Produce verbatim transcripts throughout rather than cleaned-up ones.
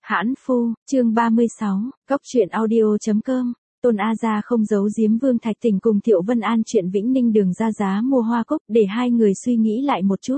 Hãn phu, chương ba mươi sáu, Cóc truyện audio.com, Tôn A Gia không giấu giếm Vương Thạch Tỉnh cùng Thiệu Vân An chuyện Vĩnh Ninh đường ra giá mua hoa cúc để hai người suy nghĩ lại một chút.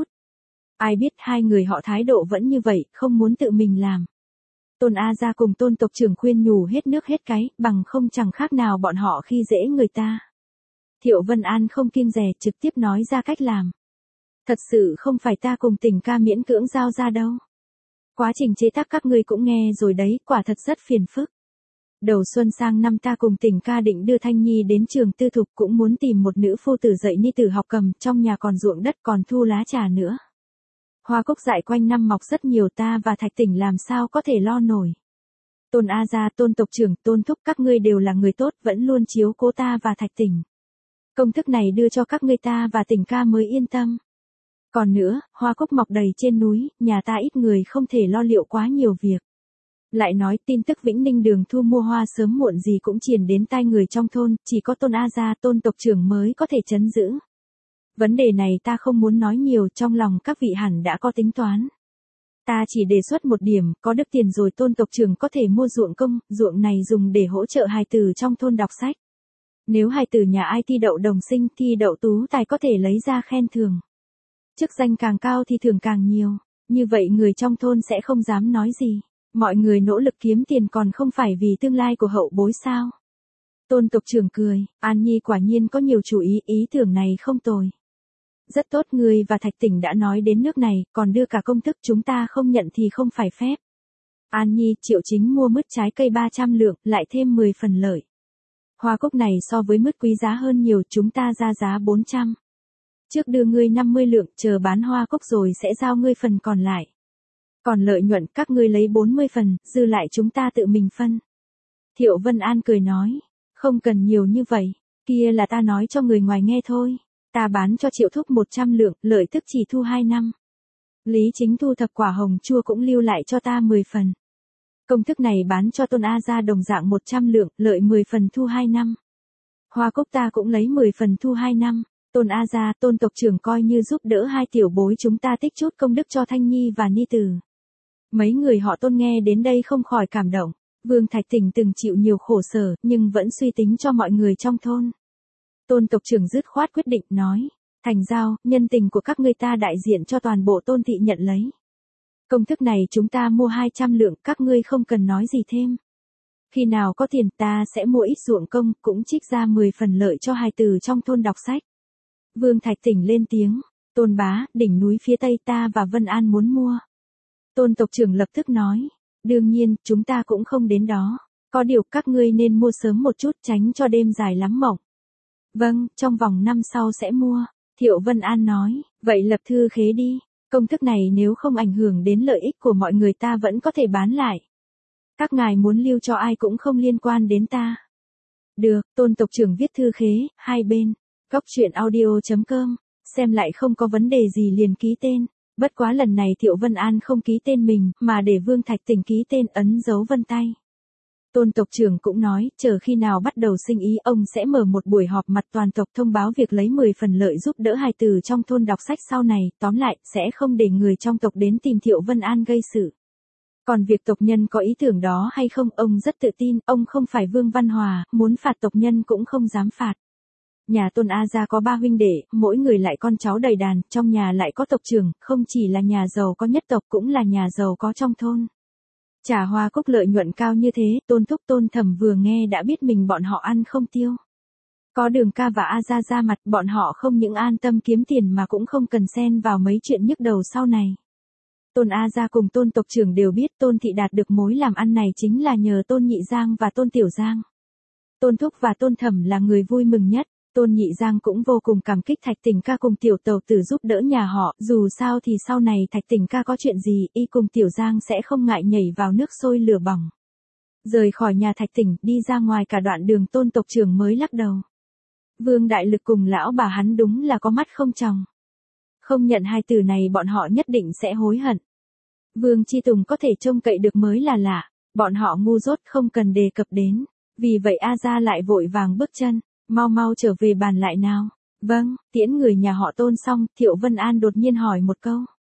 Ai biết hai người họ thái độ vẫn như vậy, không muốn tự mình làm. Tôn A Gia cùng Tôn tộc trưởng khuyên nhủ hết nước hết cái, bằng không chẳng khác nào bọn họ khi dễ người ta. Thiệu Vân An không kiêng dè trực tiếp nói ra cách làm. Thật sự không phải ta cùng Tình ca miễn cưỡng giao ra đâu. Quá trình chế tác các ngươi cũng nghe rồi đấy, quả thật rất phiền phức. Đầu xuân sang năm ta cùng Tình ca định đưa Thanh Nhi đến trường tư thục, cũng muốn tìm một nữ phu tử dạy ni tử học cầm, trong nhà còn ruộng đất còn thu lá trà nữa. Hoa cúc dại quanh năm mọc rất nhiều, ta và Thạch Tỉnh làm sao có thể lo nổi. Tôn A Gia, Tôn tộc trưởng, Tôn thúc, các ngươi đều là người tốt, vẫn luôn chiếu cố ta và Thạch Tỉnh. Công thức này đưa cho các ngươi ta và Tình ca mới yên tâm. Còn nữa, hoa cúc mọc đầy trên núi, nhà ta ít người không thể lo liệu quá nhiều việc. Lại nói tin tức Vĩnh Ninh đường thu mua hoa sớm muộn gì cũng truyền đến tai người trong thôn, chỉ có Tôn A Gia, Tôn tộc trưởng mới có thể trấn giữ. Vấn đề này ta không muốn nói nhiều, trong lòng các vị hẳn đã có tính toán. Ta chỉ đề xuất một điểm, có được tiền rồi Tôn tộc trưởng có thể mua ruộng công, ruộng này dùng để hỗ trợ hài tử trong thôn đọc sách. Nếu hài tử nhà ai thi đậu đồng sinh, thi đậu tú tài có thể lấy ra khen thưởng. Chức danh càng cao thì thưởng càng nhiều, như vậy người trong thôn sẽ không dám nói gì. Mọi người nỗ lực kiếm tiền còn không phải vì tương lai của hậu bối sao? Tôn tộc trưởng cười, An Nhi quả nhiên có nhiều chủ ý, ý tưởng này không tồi. Rất tốt, người và Thạch Tỉnh đã nói đến nước này, còn đưa cả công thức, chúng ta không nhận thì không phải phép. An Nhi, Triệu Chính mua mứt trái cây ba trăm lượng, lại thêm mười phần lợi. Hoa cúc này so với mứt quý giá hơn nhiều, chúng ta ra giá bốn trăm. Trước đưa ngươi năm mươi lượng, chờ bán hoa cúc rồi sẽ giao ngươi phần còn lại. Còn lợi nhuận các ngươi lấy bốn mươi phần, dư lại chúng ta tự mình phân. Thiệu Vân An cười nói, không cần nhiều như vậy, kia là ta nói cho người ngoài nghe thôi. Ta bán cho Triệu thúc một trăm lượng, lợi tức chỉ thu hai năm. Lý Chính thu thập quả hồng chua cũng lưu lại cho ta mười phần. Công thức này bán cho Tôn A Gia đồng dạng một trăm lượng, lợi mười phần thu hai năm. Hoa cúc ta cũng lấy mười phần thu hai năm. Tôn A Gia, Tôn tộc trưởng coi như giúp đỡ hai tiểu bối chúng ta tích chút công đức cho Thanh Nhi và ni tử. Mấy người họ Tôn nghe đến đây không khỏi cảm động. Vương Thạch Tỉnh từng chịu nhiều khổ sở, nhưng vẫn suy tính cho mọi người trong thôn. Tôn tộc trưởng dứt khoát quyết định nói, thành giao, nhân tình của các ngươi ta đại diện cho toàn bộ Tôn thị nhận lấy. Công thức này chúng ta mua hai trăm lượng, các ngươi không cần nói gì thêm. Khi nào có tiền ta sẽ mua ít ruộng công, cũng trích ra mười phần lợi cho hài tử trong thôn đọc sách. Vương Thạch Tỉnh lên tiếng, Tôn bá, đỉnh núi phía tây ta và Vân An muốn mua. Tôn tộc trưởng lập tức nói, đương nhiên, chúng ta cũng không đến đó. Có điều các ngươi nên mua sớm một chút tránh cho đêm dài lắm mộng. Vâng, trong vòng năm sau sẽ mua. Thiệu Vân An nói, vậy lập thư khế đi. Công thức này nếu không ảnh hưởng đến lợi ích của mọi người ta vẫn có thể bán lại. Các ngài muốn lưu cho ai cũng không liên quan đến ta. Được, Tôn tộc trưởng viết thư khế, hai bên. Cóc truyện audio.com, xem lại không có vấn đề gì liền ký tên. Bất quá lần này Thiệu Vân An không ký tên mình, mà để Vương Thạch Tỉnh ký tên ấn dấu vân tay. Tôn tộc trưởng cũng nói, chờ khi nào bắt đầu sinh ý ông sẽ mở một buổi họp mặt toàn tộc thông báo việc lấy mười phần lợi giúp đỡ hài tử trong thôn đọc sách sau này, tóm lại, sẽ không để người trong tộc đến tìm Thiệu Vân An gây sự. Còn việc tộc nhân có ý tưởng đó hay không, ông rất tự tin, ông không phải Vương Văn Hòa, muốn phạt tộc nhân cũng không dám phạt. Nhà Tôn A Gia có ba huynh đệ, mỗi người lại con cháu đầy đàn, trong nhà lại có tộc trưởng, không chỉ là nhà giàu có nhất tộc cũng là nhà giàu có trong thôn. Trà hoa cúc lợi nhuận cao như thế, Tôn thúc Tôn thẩm vừa nghe đã biết mình bọn họ ăn không tiêu. Có Đường ca và A Gia ra mặt, bọn họ không những an tâm kiếm tiền mà cũng không cần xen vào mấy chuyện nhức đầu sau này. Tôn A Gia cùng Tôn tộc trưởng đều biết Tôn thị đạt được mối làm ăn này chính là nhờ Tôn Nhị Giang và Tôn Tiểu Giang. Tôn thúc và Tôn thẩm là người vui mừng nhất. Tôn Nhị Giang cũng vô cùng cảm kích Thạch Tỉnh ca cùng Tiểu Tẩu Tử giúp đỡ nhà họ, dù sao thì sau này Thạch Tỉnh ca có chuyện gì, y cùng Tiểu Giang sẽ không ngại nhảy vào nước sôi lửa bỏng. Rời khỏi nhà Thạch Tỉnh, đi ra ngoài cả đoạn đường Tôn tộc trưởng mới lắc đầu. Vương Đại Lực cùng lão bà hắn đúng là có mắt không tròng. Không nhận hai từ này bọn họ nhất định sẽ hối hận. Vương Chi Tùng có thể trông cậy được mới là lạ, bọn họ ngu dốt không cần đề cập đến. Vì vậy A Gia lại vội vàng bước chân. Mau mau trở về bàn lại nào. Vâng, tiễn người nhà họ Tôn xong, Thiệu Vân An đột nhiên hỏi một câu.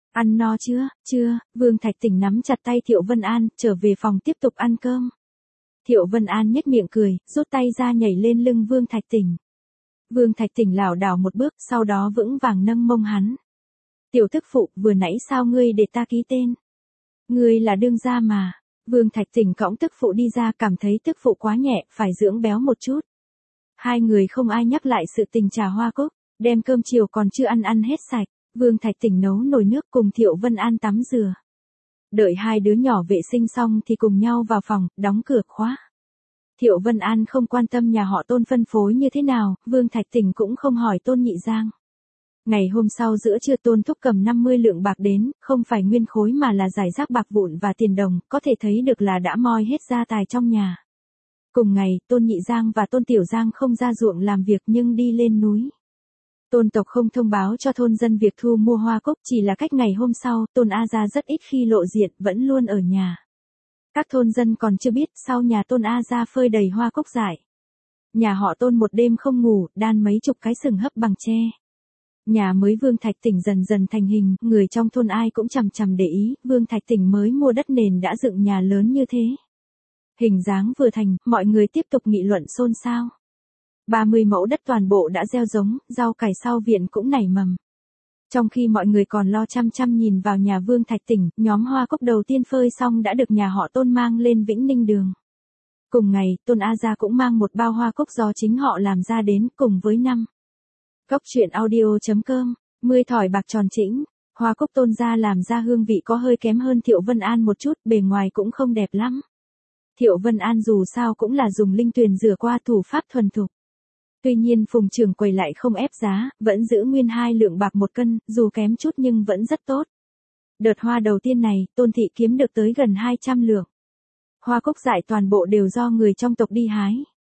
Ăn no chưa? Chưa, Vương Thạch Tỉnh nắm chặt tay Thiệu Vân An, trở về phòng tiếp tục ăn cơm. Thiệu Vân An nhếch miệng cười, rút tay ra nhảy lên lưng Vương Thạch Tỉnh. Vương Thạch Tỉnh lảo đảo một bước, sau đó vững vàng nâng mông hắn. Tiểu tức phụ, vừa nãy sao ngươi để ta ký tên? Ngươi là đương gia mà. Vương Thạch Tỉnh cõng tức phụ đi ra, cảm thấy tức phụ quá nhẹ, phải dưỡng béo một chút. Hai người không ai nhắc lại sự tình trà hoa cúc, đem cơm chiều còn chưa ăn ăn hết sạch. Vương Thạch Tỉnh nấu nồi nước cùng Thiệu Vân An tắm rửa. Đợi hai đứa nhỏ vệ sinh xong thì cùng nhau vào phòng, đóng cửa khóa. Thiệu Vân An không quan tâm nhà họ Tôn phân phối như thế nào, Vương Thạch Tỉnh cũng không hỏi Tôn Nhị Giang. Ngày hôm sau giữa trưa Tôn Thúc cầm năm mươi lượng bạc đến, không phải nguyên khối mà là giải rác bạc vụn và tiền đồng, có thể thấy được là đã moi hết gia tài trong nhà. Cùng ngày, Tôn Nhị Giang và Tôn Tiểu Giang không ra ruộng làm việc nhưng đi lên núi. Tôn tộc không thông báo cho thôn dân việc thu mua hoa cúc, chỉ là cách ngày hôm sau, Tôn A Gia rất ít khi lộ diện, vẫn luôn ở nhà. Các thôn dân còn chưa biết, sau nhà Tôn A Gia phơi đầy hoa cúc dại. Nhà họ Tôn một đêm không ngủ, đan mấy chục cái sừng hấp bằng tre. Nhà mới Vương Thạch Tỉnh dần dần thành hình, người trong thôn ai cũng chằm chằm để ý, Vương Thạch Tỉnh mới mua đất nền đã dựng nhà lớn như thế. Hình dáng vừa thành, mọi người tiếp tục nghị luận xôn xao. ba mươi mẫu đất toàn bộ đã gieo giống, rau cải sau viện cũng nảy mầm. Trong khi mọi người còn lo chăm chăm nhìn vào nhà Vương Thạch Tỉnh, nhóm hoa cúc đầu tiên phơi xong đã được nhà họ Tôn mang lên Vĩnh Ninh Đường. Cùng ngày, Tôn A Gia cũng mang một bao hoa cúc do chính họ làm ra đến, cùng với năm. Cốc truyện audio chấm com, mươi thỏi bạc tròn chỉnh, hoa cúc Tôn gia làm ra hương vị có hơi kém hơn Thiệu Vân An một chút, bề ngoài cũng không đẹp lắm. Thiệu Vân An dù sao cũng là dùng linh tuyền rửa qua, thủ pháp thuần thục. Tuy nhiên Phùng trưởng quầy lại không ép giá, vẫn giữ nguyên hai lượng bạc một cân, dù kém chút nhưng vẫn rất tốt. Đợt hoa đầu tiên này, Tôn thị kiếm được tới gần hai trăm lượng. Hoa cúc dại toàn bộ đều do người trong tộc đi hái.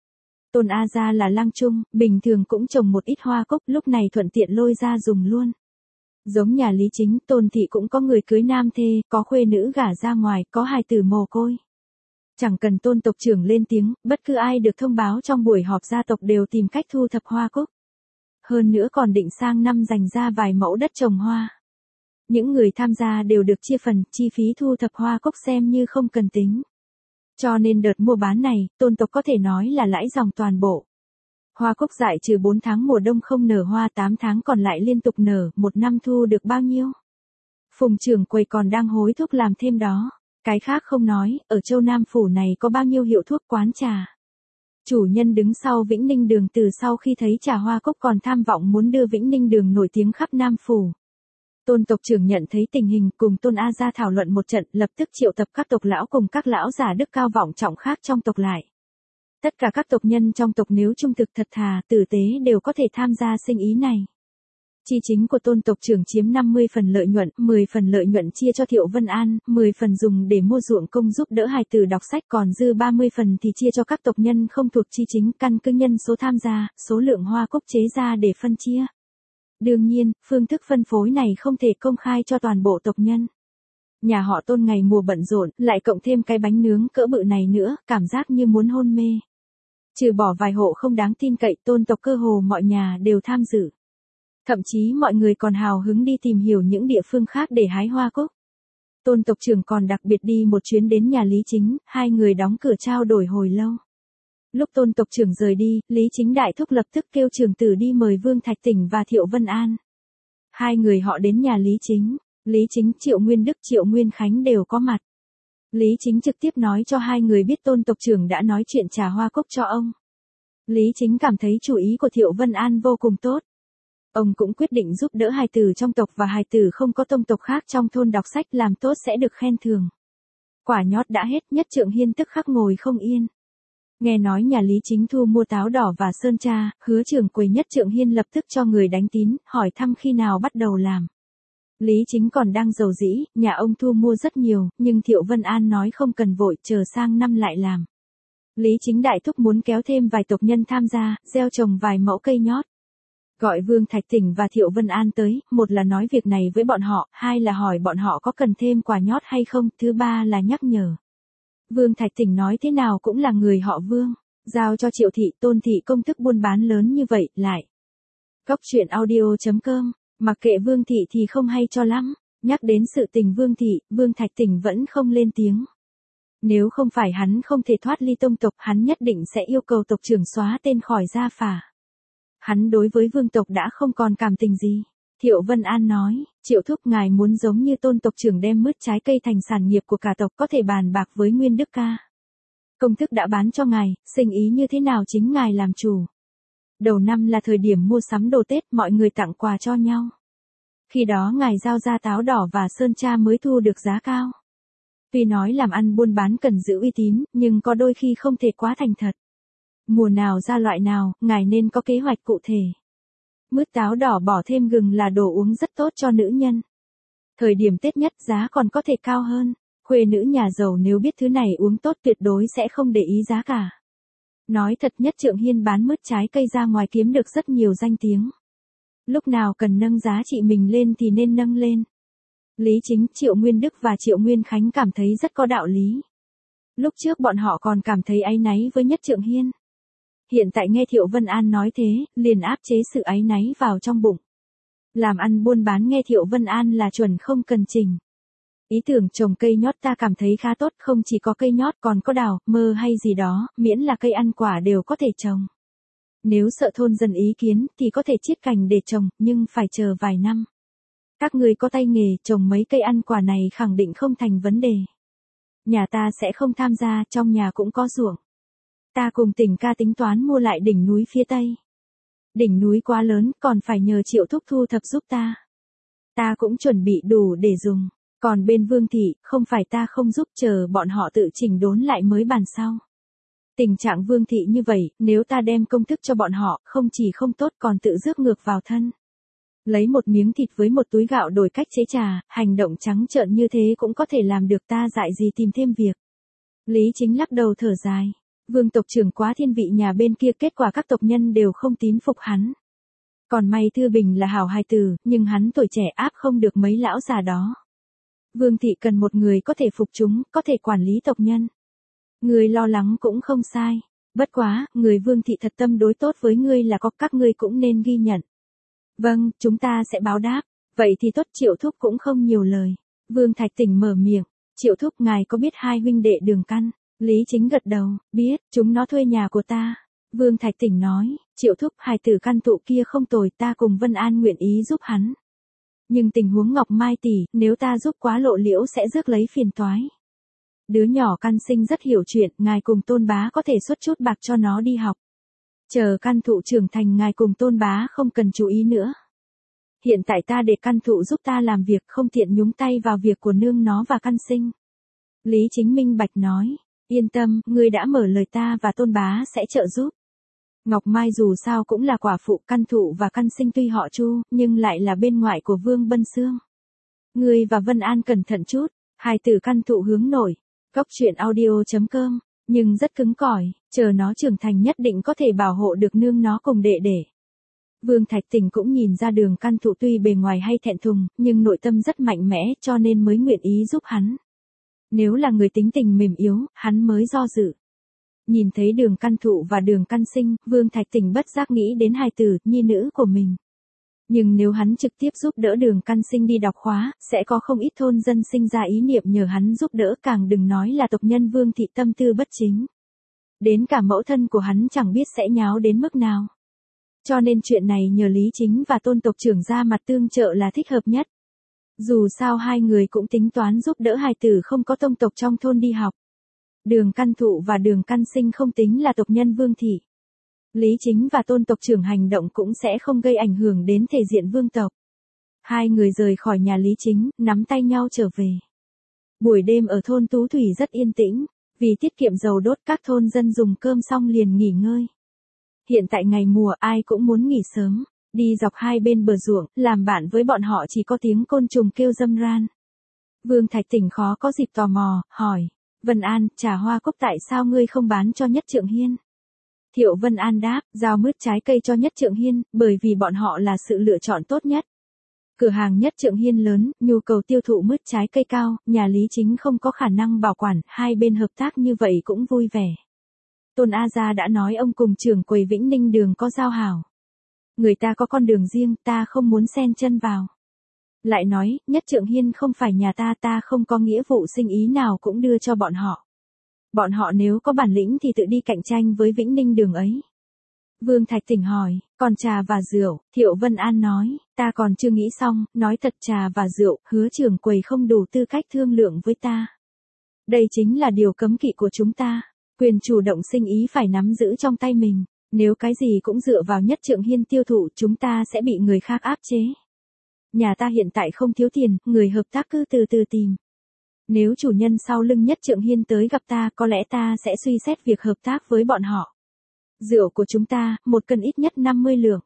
Tôn A Gia là lang trung, bình thường cũng trồng một ít hoa cúc, lúc này thuận tiện lôi ra dùng luôn. Giống nhà Lý Chính, Tôn thị cũng có người cưới nam thê, có khuê nữ gả ra ngoài, có hài tử mồ côi. Chẳng cần Tôn tộc trưởng lên tiếng, bất cứ ai được thông báo trong buổi họp gia tộc đều tìm cách thu thập hoa cúc. Hơn nữa còn định sang năm dành ra vài mẫu đất trồng hoa. Những người tham gia đều được chia phần, chi phí thu thập hoa cúc xem như không cần tính. Cho nên đợt mua bán này, Tôn tộc có thể nói là lãi dòng toàn bộ. Hoa cúc dại trừ bốn tháng mùa đông không nở hoa, tám tháng còn lại liên tục nở, một năm thu được bao nhiêu? Phùng trưởng quầy còn đang hối thúc làm thêm đó. Cái khác không nói, ở Châu Nam Phủ này có bao nhiêu hiệu thuốc quán trà. Chủ nhân đứng sau Vĩnh Ninh Đường từ sau khi thấy trà hoa cúc còn tham vọng muốn đưa Vĩnh Ninh Đường nổi tiếng khắp Nam Phủ. Tôn tộc trưởng nhận thấy tình hình cùng Tôn A Gia thảo luận một trận, lập tức triệu tập các tộc lão cùng các lão giả đức cao vọng trọng khác trong tộc lại. Tất cả các tộc nhân trong tộc nếu trung thực thật thà, tử tế đều có thể tham gia sinh ý này. Chi chính của Tôn tộc trưởng chiếm năm mươi phần lợi nhuận, mười phần lợi nhuận chia cho Thiệu Vân An, mười phần dùng để mua ruộng công giúp đỡ hài tử đọc sách, còn dư ba mươi phần thì chia cho các tộc nhân không thuộc chi chính, căn cứ nhân số tham gia, số lượng hoa cúc chế ra để phân chia. Đương nhiên, phương thức phân phối này không thể công khai cho toàn bộ tộc nhân. Nhà họ Tôn ngày mùa bận rộn, lại cộng thêm cái bánh nướng cỡ bự này nữa, cảm giác như muốn hôn mê. Trừ bỏ vài hộ không đáng tin cậy, Tôn tộc cơ hồ mọi nhà đều tham dự. Thậm chí mọi người còn hào hứng đi tìm hiểu những địa phương khác để hái hoa cúc. Tôn tộc trưởng còn đặc biệt đi một chuyến đến nhà Lý Chính, hai người đóng cửa trao đổi hồi lâu. Lúc Tôn tộc trưởng rời đi, Lý Chính đại thúc lập tức kêu trưởng tử đi mời Vương Thạch Tỉnh và Thiệu Vân An. Hai người họ đến nhà Lý Chính, Lý Chính, Triệu Nguyên Đức, Triệu Nguyên Khánh đều có mặt. Lý Chính trực tiếp nói cho hai người biết Tôn tộc trưởng đã nói chuyện trà hoa cúc cho ông. Lý Chính cảm thấy chủ ý của Thiệu Vân An vô cùng tốt. Ông cũng quyết định giúp đỡ hài tử trong tộc và hài tử không có tông tộc khác trong thôn đọc sách, làm tốt sẽ được khen thưởng. Quả nhót đã hết, Nhất Trượng Hiên tức khắc ngồi không yên. Nghe nói nhà Lý Chính thu mua táo đỏ và sơn tra, Hứa trưởng quầy Nhất Trượng Hiên lập tức cho người đánh tín, hỏi thăm khi nào bắt đầu làm. Lý Chính còn đang giàu dĩ, nhà ông thu mua rất nhiều, nhưng Thiệu Vân An nói không cần vội, chờ sang năm lại làm. Lý Chính đại thúc muốn kéo thêm vài tộc nhân tham gia, gieo trồng vài mẫu cây nhót. Gọi Vương Thạch Tỉnh và Thiệu Vân An tới, một là nói việc này với bọn họ, hai là hỏi bọn họ có cần thêm quả nhót hay không, thứ ba là nhắc nhở. Vương Thạch Tỉnh nói thế nào cũng là người họ Vương, giao cho Triệu thị, Tôn thị công thức buôn bán lớn như vậy, lại. Cốc truyện audio chấm com, mặc kệ Vương thị thì không hay cho lắm, Nhắc đến sự tình Vương thị, Vương Thạch Tỉnh vẫn không lên tiếng. Nếu không phải hắn không thể thoát ly tông tộc, hắn nhất định sẽ yêu cầu tộc trưởng xóa tên khỏi gia phả. Hắn đối với Vương tộc đã không còn cảm tình gì. Thiệu Vân An nói, Triệu thúc ngài muốn giống như Tôn tộc trưởng đem mứt trái cây thành sản nghiệp của cả tộc, có thể bàn bạc với Nguyên Đức ca. Công thức đã bán cho ngài, sinh ý như thế nào chính ngài làm chủ. Đầu năm là thời điểm mua sắm đồ Tết, mọi người tặng quà cho nhau. Khi đó ngài giao ra táo đỏ và sơn tra mới thu được giá cao. Tuy nói làm ăn buôn bán cần giữ uy tín, nhưng có đôi khi không thể quá thành thật. Mùa nào ra loại nào, ngài nên có kế hoạch cụ thể. Mứt táo đỏ bỏ thêm gừng là đồ uống rất tốt cho nữ nhân. Thời điểm Tết nhất giá còn có thể cao hơn. Khuê nữ nhà giàu nếu biết thứ này uống tốt tuyệt đối sẽ không để ý giá cả. Nói thật, Nhất Trượng Hiên bán mứt trái cây ra ngoài kiếm được rất nhiều danh tiếng. Lúc nào cần nâng giá trị mình lên thì nên nâng lên. Lý Chính, Triệu Nguyên Đức và Triệu Nguyên Khánh cảm thấy rất có đạo lý. Lúc trước bọn họ còn cảm thấy áy náy với Nhất Trượng Hiên. Hiện tại nghe Thiệu Vân An nói thế, liền áp chế sự áy náy vào trong bụng. Làm ăn buôn bán nghe Thiệu Vân An là chuẩn không cần chỉnh. Ý tưởng trồng cây nhót ta cảm thấy khá tốt, không chỉ có cây nhót còn có đào, mơ hay gì đó, miễn là cây ăn quả đều có thể trồng. Nếu sợ thôn dân ý kiến thì có thể chiết cành để trồng, nhưng phải chờ vài năm. Các người có tay nghề trồng mấy cây ăn quả này khẳng định không thành vấn đề. Nhà ta sẽ không tham gia, trong nhà cũng có ruộng. Ta cùng Tỉnh ca tính toán mua lại đỉnh núi phía tây. Đỉnh núi quá lớn, còn phải nhờ Triệu thúc thu thập giúp ta. Ta cũng chuẩn bị đủ để dùng. Còn bên Vương thị, không phải ta không giúp, chờ bọn họ tự chỉnh đốn lại mới bàn sau. Tình trạng Vương thị như vậy, nếu ta đem công thức cho bọn họ, không chỉ không tốt còn tự rước ngược vào thân. Lấy một miếng thịt với một túi gạo đổi cách chế trà, hành động trắng trợn như thế cũng có thể làm được, ta dại gì tìm thêm việc. Lý Chính lắc đầu thở dài. Vương tộc trưởng quá thiên vị nhà bên kia, kết quả các tộc nhân đều không tín phục hắn. Còn may Thư Bình là hảo hài tử, nhưng hắn tuổi trẻ áp không được mấy lão già đó. Vương thị cần một người có thể phục chúng, có thể quản lý tộc nhân. Người lo lắng cũng không sai. Bất quá, người Vương thị thật tâm đối tốt với ngươi là có, các ngươi cũng nên ghi nhận. Vâng, chúng ta sẽ báo đáp. Vậy thì tốt. Triệu thúc cũng không nhiều lời. Vương Thạch Tỉnh mở miệng. Triệu thúc, ngài có biết hai huynh đệ Đường Căn? Lý Chính gật đầu, biết, chúng nó thuê nhà của ta. Vương Thạch Tỉnh nói, Triệu thúc, hài tử Căn tụ kia không tồi, ta cùng Vân An nguyện ý giúp hắn. Nhưng tình huống Ngọc Mai tỷ, nếu ta giúp quá lộ liễu sẽ rước lấy phiền toái. Đứa nhỏ Căn Sinh rất hiểu chuyện, ngài cùng Tôn bá có thể xuất chút bạc cho nó đi học. Chờ Căn thụ trưởng thành, ngài cùng Tôn bá không cần chú ý nữa. Hiện tại ta để Căn thụ giúp ta làm việc, không tiện nhúng tay vào việc của nương nó và Căn Sinh. Lý Chính minh bạch nói, yên tâm, ngươi đã mở lời, ta và Tôn bá sẽ trợ giúp. Ngọc Mai dù sao cũng là quả phụ, Căn thụ và Căn Sinh tuy họ Chu, nhưng lại là bên ngoại của Vương Bân Xương. Ngươi và Vân An cẩn thận chút, hài tử Căn thụ hướng nổi. Góc truyện audio chấm com, nhưng rất cứng cỏi, chờ nó trưởng thành nhất định có thể bảo hộ được nương nó cùng đệ đệ. Vương Thạch Tỉnh cũng nhìn ra Đường Căn thụ tuy bề ngoài hay thẹn thùng, nhưng nội tâm rất mạnh mẽ, cho nên mới nguyện ý giúp hắn. Nếu là người tính tình mềm yếu, hắn mới do dự. Nhìn thấy Đường Căn thụ và Đường Căn Sinh, Vương Thạch Tỉnh bất giác nghĩ đến hài tử, nhi nữ của mình. Nhưng nếu hắn trực tiếp giúp đỡ Đường Căn Sinh đi đọc khóa, sẽ có không ít thôn dân sinh ra ý niệm nhờ hắn giúp đỡ, càng đừng nói là tộc nhân Vương thị tâm tư bất chính. Đến cả mẫu thân của hắn chẳng biết sẽ nháo đến mức nào. Cho nên chuyện này nhờ Lý Chính và Tôn tộc trưởng ra mặt tương trợ là thích hợp nhất. Dù sao hai người cũng tính toán giúp đỡ hài tử không có tông tộc trong thôn đi học. Đường Căn thụ và Đường Căn Sinh không tính là tộc nhân Vương thị. Lý Chính và Tôn tộc trưởng hành động cũng sẽ không gây ảnh hưởng đến thể diện vương tộc. Hai người rời khỏi nhà Lý Chính, nắm tay nhau trở về. Buổi đêm ở thôn Tú Thủy rất yên tĩnh, vì tiết kiệm dầu đốt các thôn dân dùng cơm xong liền nghỉ ngơi. Hiện tại ngày mùa ai cũng muốn nghỉ sớm, đi dọc hai bên bờ ruộng, làm bạn với bọn họ chỉ có tiếng côn trùng kêu râm ran. Vương Thạch Tỉnh khó có dịp tò mò, hỏi, Vân An, trà hoa cúc tại sao ngươi không bán cho Nhất Trượng Hiên? Thiệu Vân An đáp, giao mứt trái cây cho Nhất Trượng Hiên, bởi vì bọn họ là sự lựa chọn tốt nhất. Cửa hàng Nhất Trượng Hiên lớn, nhu cầu tiêu thụ mứt trái cây cao, nhà Lý Chính không có khả năng bảo quản, hai bên hợp tác như vậy cũng vui vẻ. Tôn A Gia đã nói ông cùng trưởng quầy Vĩnh Ninh Đường có giao hảo. Người ta có con đường riêng, ta không muốn xen chân vào. Lại nói, Nhất Trượng Hiên không phải nhà ta, ta không có nghĩa vụ sinh ý nào cũng đưa cho bọn họ. Bọn họ nếu có bản lĩnh thì tự đi cạnh tranh với Vĩnh Ninh Đường ấy. Vương Thạch Tỉnh hỏi, còn trà và rượu, Thiệu Vân An nói, ta còn chưa nghĩ xong, nói thật trà và rượu, Hứa trưởng quầy không đủ tư cách thương lượng với ta. Đây chính là điều cấm kỵ của chúng ta, quyền chủ động sinh ý phải nắm giữ trong tay mình, nếu cái gì cũng dựa vào Nhất Trượng Hiên tiêu thụ chúng ta sẽ bị người khác áp chế. Nhà ta hiện tại không thiếu tiền, người hợp tác cứ từ từ tìm. Nếu chủ nhân sau lưng Nhất Trượng Hiên tới gặp ta, có lẽ ta sẽ suy xét việc hợp tác với bọn họ. Rượu của chúng ta, một cân ít nhất năm mươi lượng.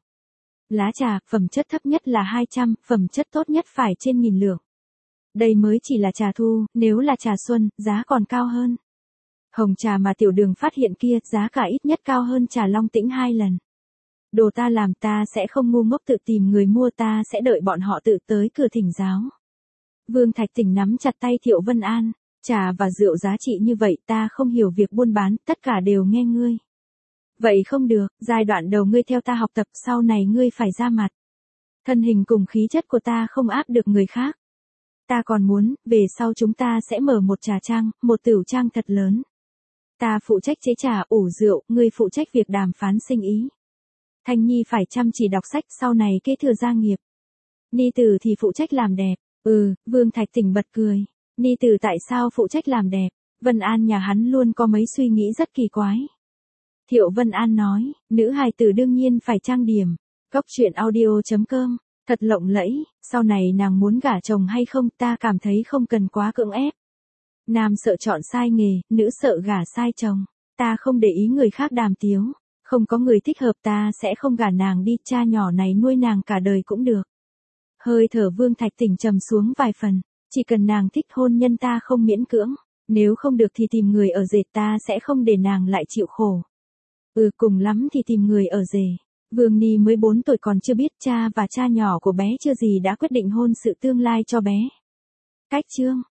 Lá trà, phẩm chất thấp nhất là hai trăm, phẩm chất tốt nhất phải trên nghìn lượng. Đây mới chỉ là trà thu, nếu là trà xuân, giá còn cao hơn. Hồng trà mà tiểu đường phát hiện kia, giá cả ít nhất cao hơn trà Long Tĩnh hai lần. Đồ ta làm ta sẽ không ngu ngốc tự tìm người mua, ta sẽ đợi bọn họ tự tới cửa thỉnh giáo. Vương Thạch Tỉnh nắm chặt tay Thiệu Vân An, trà và rượu giá trị như vậy ta không hiểu việc buôn bán, tất cả đều nghe ngươi. Vậy không được, giai đoạn đầu ngươi theo ta học tập, sau này ngươi phải ra mặt. Thân hình cùng khí chất của ta không áp được người khác. Ta còn muốn, về sau chúng ta sẽ mở một trà trang, một tửu trang thật lớn. Ta phụ trách chế trà, ủ rượu, ngươi phụ trách việc đàm phán sinh ý. Thanh Nhi phải chăm chỉ đọc sách, sau này kế thừa gia nghiệp. Ni tử thì phụ trách làm đẹp. Ừ, Vương Thạch Tỉnh bật cười. Ni tử tại sao phụ trách làm đẹp? Vân An nhà hắn luôn có mấy suy nghĩ rất kỳ quái. Thiệu Vân An nói, nữ hài tử đương nhiên phải trang điểm. Cốc truyện audio chấm com, thật lộng lẫy, sau này nàng muốn gả chồng hay không ta cảm thấy không cần quá cưỡng ép. Nam sợ chọn sai nghề, nữ sợ gả sai chồng. Ta không để ý người khác đàm tiếu. Không có người thích hợp ta sẽ không gả nàng đi, cha nhỏ này nuôi nàng cả đời cũng được. Hơi thở Vương Thạch Tỉnh trầm xuống vài phần, chỉ cần nàng thích hôn nhân ta không miễn cưỡng, nếu không được thì tìm người ở rể, ta sẽ không để nàng lại chịu khổ. Ừ, cùng lắm thì tìm người ở rể. Vương Ni mới bốn tuổi còn chưa biết cha và cha nhỏ của bé chưa gì đã quyết định hôn sự tương lai cho bé. Cách chương